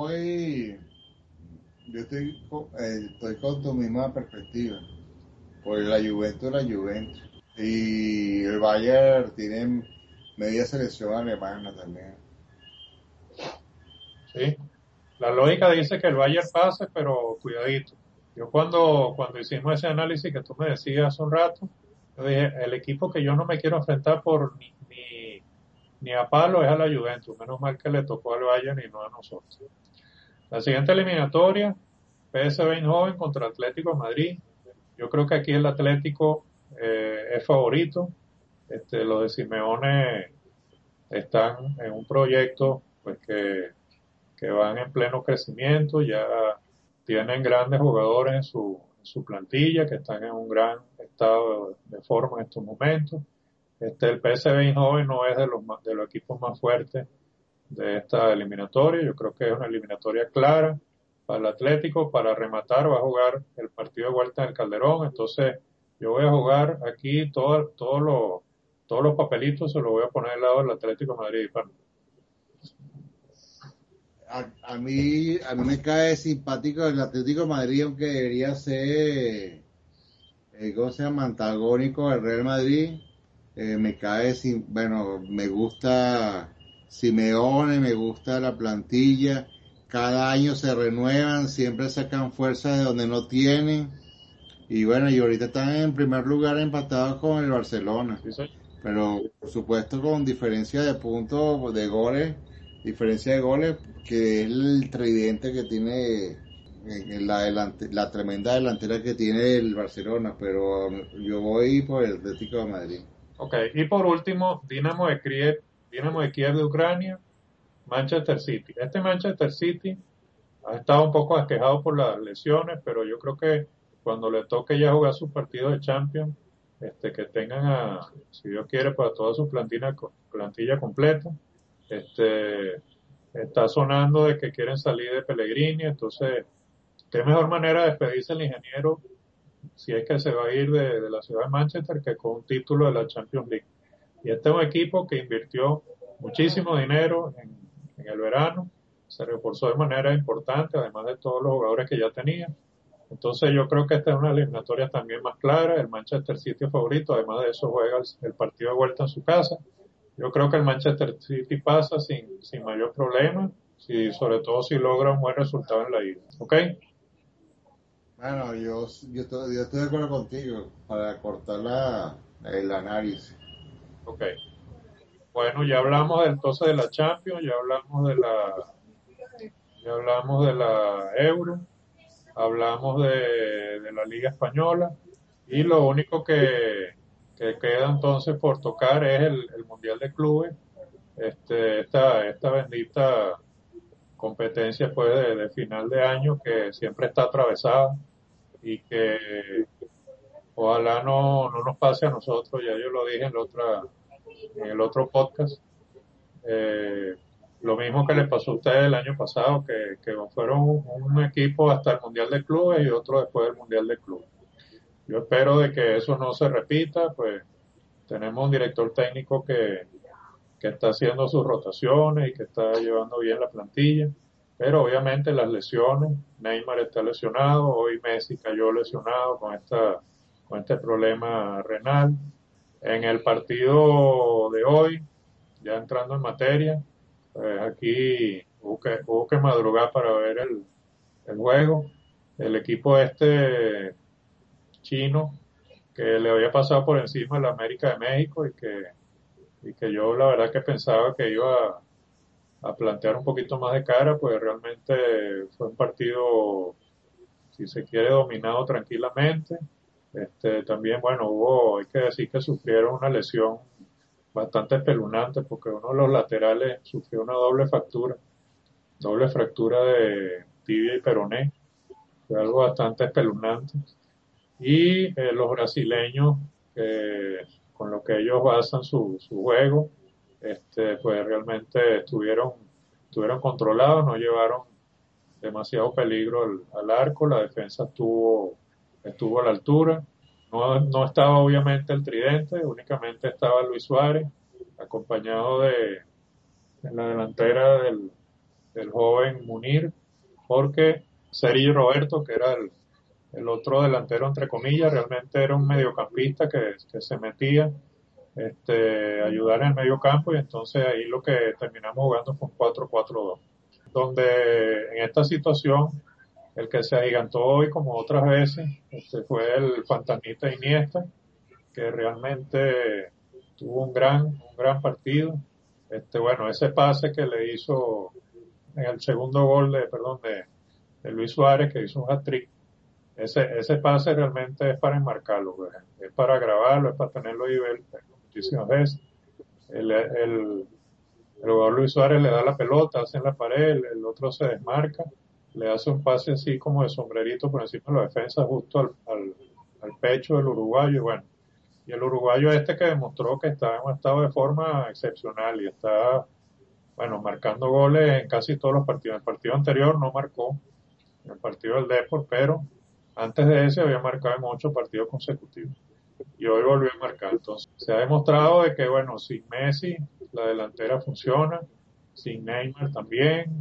yo estoy con tu misma perspectiva. Pues la Juventus es la Juventus. Y el Bayern tiene media selección alemana también. ¿Sí? La lógica dice que el Bayern pase, pero cuidadito. Yo cuando hicimos ese análisis que tú me decías hace un rato, yo dije, el equipo que yo no me quiero enfrentar por ni a palo es a la Juventus. Menos mal que le tocó al Bayern y no a nosotros. La siguiente eliminatoria, PSV Eindhoven contra Atlético de Madrid. Yo creo que aquí el Atlético es favorito. Los de Simeone están en un proyecto pues que van en pleno crecimiento, ya tienen grandes jugadores en su plantilla que están en un gran estado de forma en estos momentos. El PSV Eindhoven no es de los equipos más fuertes de esta eliminatoria. Yo creo que es una eliminatoria clara para el Atlético. Para rematar, va a jugar el partido de vuelta en el Calderón. Entonces, yo voy a jugar aquí todos los papelitos, se los voy a poner al lado del Atlético de Madrid. A mí me cae simpático el Atlético de Madrid, aunque debería ser ¿cómo se llama? Antagónico del Real Madrid. Bueno, me gusta Simeone, me gusta la plantilla. Cada año se renuevan, siempre sacan fuerza de donde no tienen. Y bueno, y ahorita están en primer lugar empatados con el Barcelona. Sí, señor. Pero por supuesto con diferencia de puntos, de goles, diferencia de goles, que es el tridente que tiene la tremenda delantera que tiene el Barcelona, pero yo voy por el Atlético de Madrid. Ok, y por último, Dinamo de Kiev de Ucrania, Manchester City. Este Manchester City ha estado un poco aquejado por las lesiones, pero yo creo que cuando le toque ya jugar sus partidos de Champions, que tengan si Dios quiere, para toda su plantilla completa. Este, está sonando de que quieren salir de Pellegrini, entonces, qué mejor manera de despedirse el ingeniero si es que se va a ir de la ciudad de Manchester que con un título de la Champions League. Y este es un equipo que invirtió muchísimo dinero en el verano, se reforzó de manera importante, además de todos los jugadores que ya tenía. Entonces yo creo que esta es una eliminatoria también más clara, el Manchester City es favorito, además de eso juega el partido de vuelta en su casa. Yo creo que el Manchester City pasa sin mayor problema, sobre todo si logra un buen resultado en la ida. ¿Ok? Bueno, yo estoy de acuerdo contigo para cortar el análisis. Ok. Bueno, ya hablamos entonces de la Champions, ya hablamos de la Euro, hablamos de la Liga Española y lo único que queda entonces por tocar es el Mundial de Clubes, esta bendita competencia pues de final de año que siempre está atravesada y que ojalá no nos pase a nosotros, ya yo lo dije en el otro podcast. Eh, lo mismo que les pasó a ustedes el año pasado, que fueron un equipo hasta el Mundial de Clubes y otro después del Mundial de Clubes. Yo espero de que eso no se repita, pues tenemos un director técnico que está haciendo sus rotaciones y que está llevando bien la plantilla, pero obviamente las lesiones, Neymar está lesionado, hoy Messi cayó lesionado con este problema renal. En el partido de hoy, ya entrando en materia, pues aquí hubo que madrugar para ver el juego. El equipo chino que le había pasado por encima de la América de México y que yo la verdad que pensaba que iba a plantear un poquito más de cara, pues realmente fue un partido, si se quiere, dominado tranquilamente. También, bueno, hay que decir que sufrieron una lesión bastante espeluznante porque uno de los laterales sufrió una doble fractura de tibia y peroné, fue algo bastante espeluznante. Y los brasileños, con lo que ellos basan su juego, pues realmente estuvieron controlados, no llevaron demasiado peligro al arco, la defensa estuvo a la altura. No estaba obviamente el tridente, únicamente estaba Luis Suárez, acompañado en la delantera del joven Munir, porque Sergio Roberto, que era el otro delantero entre comillas, realmente era un mediocampista que se metía ayudar en el medio campo y entonces ahí lo que terminamos jugando fue un 4-4-2, donde en esta situación el que se agigantó hoy como otras veces fue el fantasmita Iniesta, que realmente tuvo un gran partido. Bueno, ese pase que le hizo en el segundo gol de Luis Suárez, que hizo un hat-trick, ese pase realmente es para enmarcarlo, pues, es para grabarlo, es para tenerlo ahí ver muchísimas veces. El jugador Luis Suárez le da la pelota, hace en la pared, el otro se desmarca, le hace un pase así como de sombrerito por encima de la defensa justo al pecho del uruguayo y bueno, y el uruguayo que demostró que está en un estado de forma excepcional y está, bueno, marcando goles en casi todos los partidos. En el partido anterior no marcó, en el partido del Depor, pero antes de ese había marcado en 8 partidos consecutivos y hoy volvió a marcar. Entonces, se ha demostrado de que, bueno, sin Messi la delantera funciona, sin Neymar también,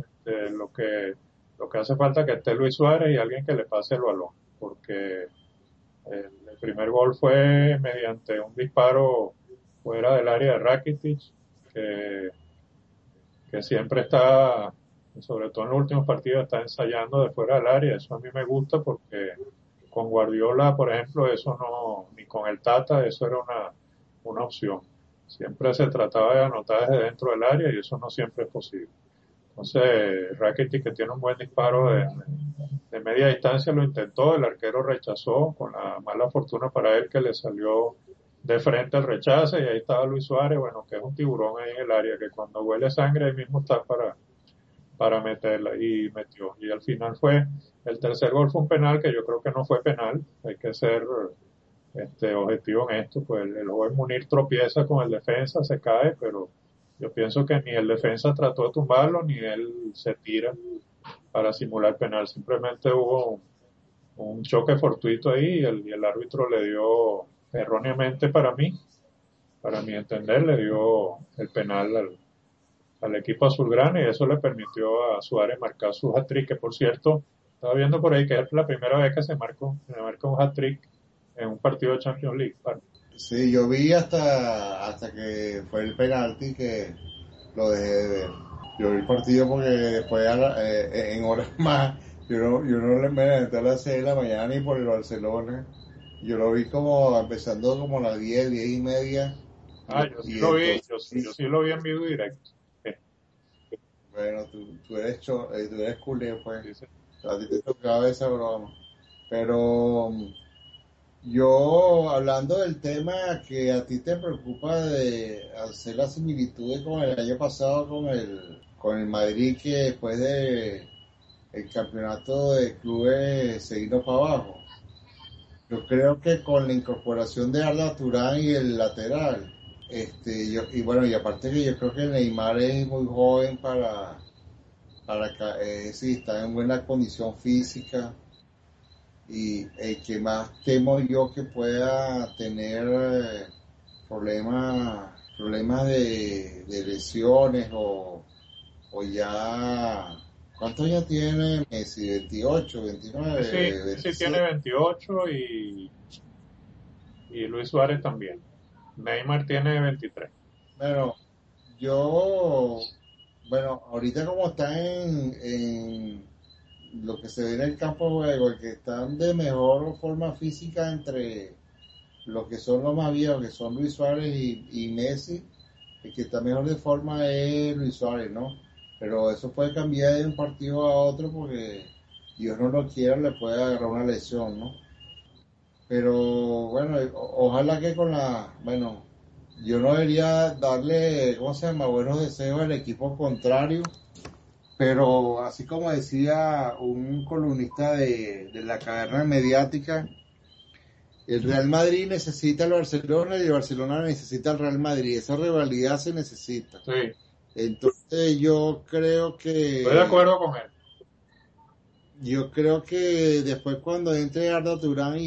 lo que hace falta es que esté Luis Suárez y alguien que le pase el balón, porque el El primer gol fue mediante un disparo fuera del área de Rakitic, que, que siempre está, sobre todo en los últimos partidos, está ensayando de fuera del área. Eso a mí me gusta porque con Guardiola, por ejemplo, eso no, ni con el Tata, eso era una opción. Siempre se trataba de anotar desde dentro del área y eso no siempre es posible. Entonces, Rakitic, que tiene un buen disparo de media distancia, lo intentó, el arquero rechazó, con la mala fortuna para él que le salió de frente el rechace y ahí estaba Luis Suárez, bueno, que es un tiburón ahí en el área, que cuando huele sangre ahí mismo está para meterla y metió. Y al final fue, el tercer gol fue un penal que yo creo que no fue penal, hay que ser objetivo en esto, pues el juez Munir tropieza con el defensa, se cae, pero yo pienso que ni el defensa trató de tumbarlo, ni él se tira para simular penal, simplemente hubo un choque fortuito ahí y el árbitro le dio erróneamente para mi entender, le dio el penal al equipo azulgrana y eso le permitió a Suárez marcar su hat-trick, que por cierto, estaba viendo por ahí que es la primera vez que se marca un hat-trick en un partido de Champions League. Sí, yo vi hasta que fue el penalti que lo dejé de ver. Yo vi el partido porque después en horas más, yo no me levanté a las 6 de la mañana ni por el Barcelona. Yo lo vi como empezando como a las 10, 10 y media. Yo sí Y lo vi, entonces, yo sí lo vi en vivo y directo. bueno, tú eres culé, pues. Sí, sí. A ti te tocaba esa broma. Pero yo, hablando del tema que a ti te preocupa de hacer las similitudes con el año pasado con el Madrid, que después de el campeonato de clubes se vino para abajo. Yo creo que con la incorporación de Arda Turán y el lateral, y bueno, y aparte que yo creo que Neymar es muy joven sí, está en buena condición física, y el que más temo yo que pueda tener problemas de lesiones o ya. ¿Cuántos años tiene Messi? 28, Sí, 29, sí tiene 26. 28 y Luis Suárez también. Neymar tiene 23. Bueno, yo, bueno, ahorita como están en lo que se ve en el campo de juego, el que están de mejor forma física entre los que son los más viejos, que son Luis Suárez y Messi, el que está mejor de forma es Luis Suárez, ¿no? Pero eso puede cambiar de un partido a otro porque Dios no lo quiera, le puede agarrar una lesión, ¿no? Pero bueno, ojalá que bueno, yo no debería darle, ¿cómo se llama?, buenos deseos al equipo contrario, pero así como decía un columnista de la caverna mediática, el Real Madrid necesita al Barcelona y el Barcelona necesita al Real Madrid. Esa rivalidad se necesita. Sí, Entonces estoy de acuerdo con él. yo creo que después cuando entre Arda Turán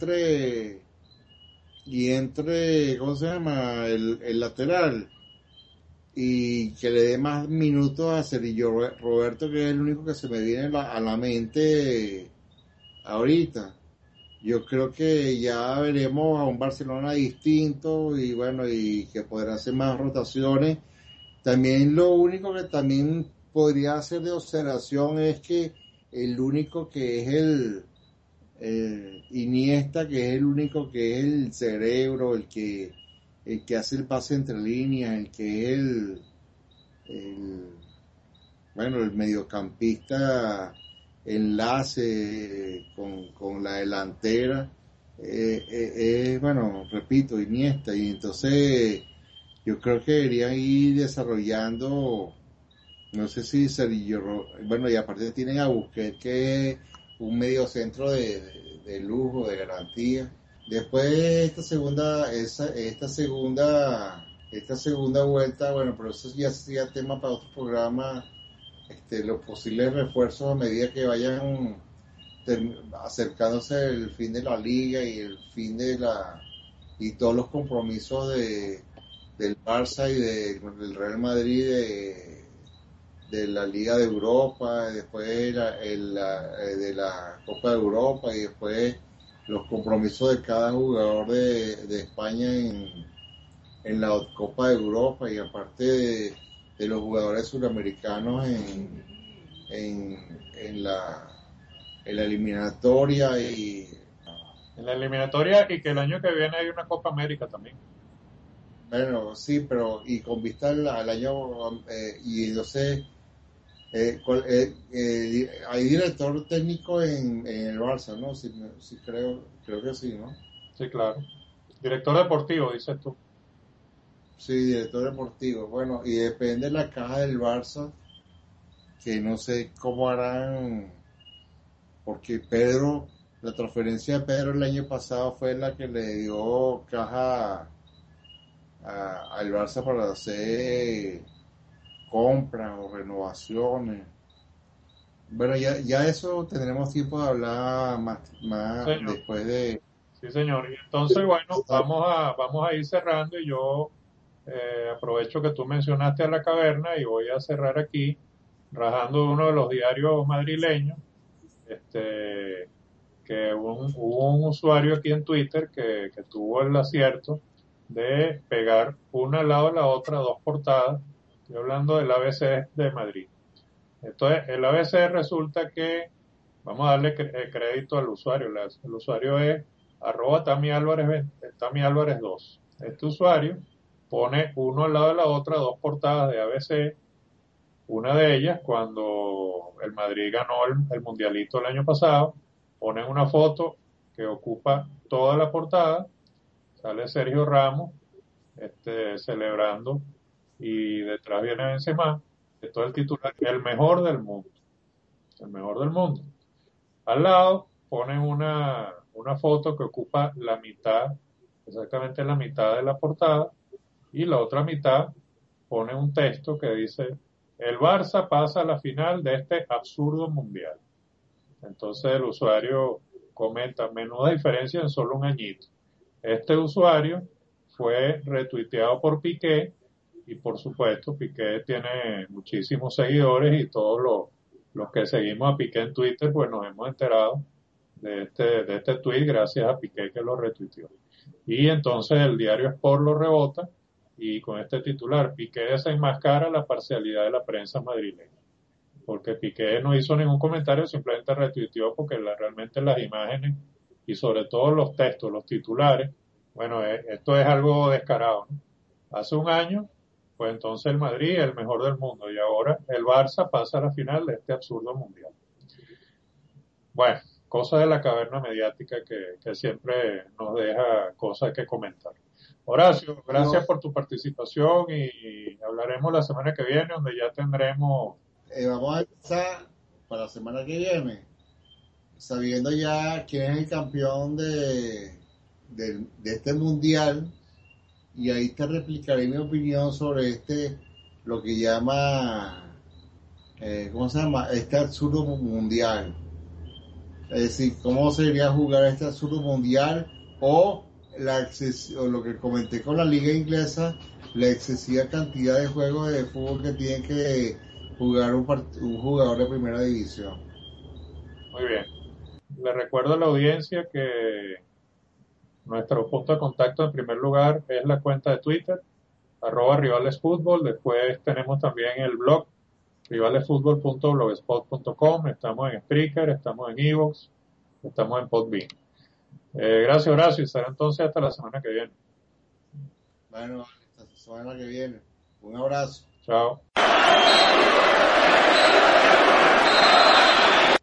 ¿cómo se llama? El lateral, y que le dé más minutos a Sergio Roberto, que es el único que se me viene a la mente ahorita. Yo creo que ya veremos a un Barcelona distinto y bueno, y que podrá hacer más rotaciones. También lo único que también podría hacer de observación es que el único que es el Iniesta, que es el único que es el cerebro, el que hace el pase entre líneas, el que es el bueno, el mediocampista enlace con la delantera, bueno, repito, Iniesta, y entonces yo creo que deberían ir desarrollando, no sé si bueno, y aparte tienen a Busquets, que es un medio centro de lujo, de garantía. Después esta segunda vuelta, bueno, pero eso ya sería tema para otro programa, los posibles refuerzos a medida que vayan acercándose el fin de la liga y el fin y todos los compromisos del Barça y del Real Madrid de la Liga de Europa, después de la Copa de Europa y después los compromisos de cada jugador de España en la Copa de Europa y aparte de los jugadores suramericanos en la eliminatoria y En la eliminatoria y que el año que viene hay una Copa América también. bueno, sí, pero y con vista al año y entonces hay director técnico en el Barça, ¿no? Sí, creo que sí, ¿no? Sí, claro. Director deportivo, dices tú. Sí, director deportivo. Bueno, y depende de la caja del Barça, que no sé cómo harán, porque la transferencia de Pedro el año pasado fue la que le dio caja al Barça para hacer compras o renovaciones. Bueno, ya eso tendremos tiempo de hablar más Señor. después de... Sí, señor. Y entonces, bueno, vamos a ir cerrando y yo aprovecho que tú mencionaste a La Caverna y voy a cerrar aquí rajando uno de los diarios madrileños, este, que hubo un usuario aquí en Twitter que tuvo el acierto de pegar una al lado de la otra, dos portadas. Estoy hablando del ABC de Madrid. Entonces, el ABC resulta que, vamos a darle crédito al usuario. El usuario es arroba Tami Álvarez, Tami Álvarez 2. Este usuario pone uno al lado de la otra dos portadas de ABC. Una de ellas, cuando el Madrid ganó el Mundialito el año pasado, ponen una foto que ocupa toda la portada. Sale Sergio Ramos celebrando y detrás viene Benzema. Esto es el titular, el mejor del mundo. El mejor del mundo. Al lado ponen una foto que ocupa la mitad, exactamente la mitad de la portada, y la otra mitad pone un texto que dice, el Barça pasa a la final de este absurdo mundial. Entonces el usuario comenta, menuda diferencia en solo un añito. Este usuario fue retuiteado por Piqué y por supuesto Piqué tiene muchísimos seguidores y todos los que seguimos a Piqué en Twitter pues nos hemos enterado de este tweet gracias a Piqué que lo retuiteó. Y entonces el diario Sport lo rebota y con este titular, Piqué desenmascara la parcialidad de la prensa madrileña. Porque Piqué no hizo ningún comentario, simplemente retuiteó porque realmente las imágenes y sobre todo los textos, los titulares, bueno, esto es algo descarado, ¿no? Hace un año, pues entonces el Madrid es el mejor del mundo y ahora el Barça pasa a la final de este absurdo mundial. Bueno, cosas de la caverna mediática que siempre nos deja cosas que comentar. Horacio, Yo, gracias por tu participación y hablaremos la semana que viene donde ya tendremos. vamos a empezar para la semana que viene, sabiendo ya quién es el campeón de este mundial, y ahí te replicaré mi opinión sobre lo que llama, ¿cómo se llama? Este absurdo mundial. Es decir, cómo sería jugar este absurdo mundial o o lo que comenté con la liga inglesa, la excesiva cantidad de juegos de fútbol que tiene que jugar un jugador de primera división. Muy bien. Le recuerdo a la audiencia que nuestro punto de contacto en primer lugar es la cuenta de Twitter, @rivalesfutbol. Después tenemos también el blog, rivalesfutbol.blogspot.com. Estamos en Spreaker, estamos en Evox, estamos en Podbean. Gracias, Horacio. Y será entonces hasta la semana que viene. Bueno, hasta la semana que viene. Un abrazo. Chao.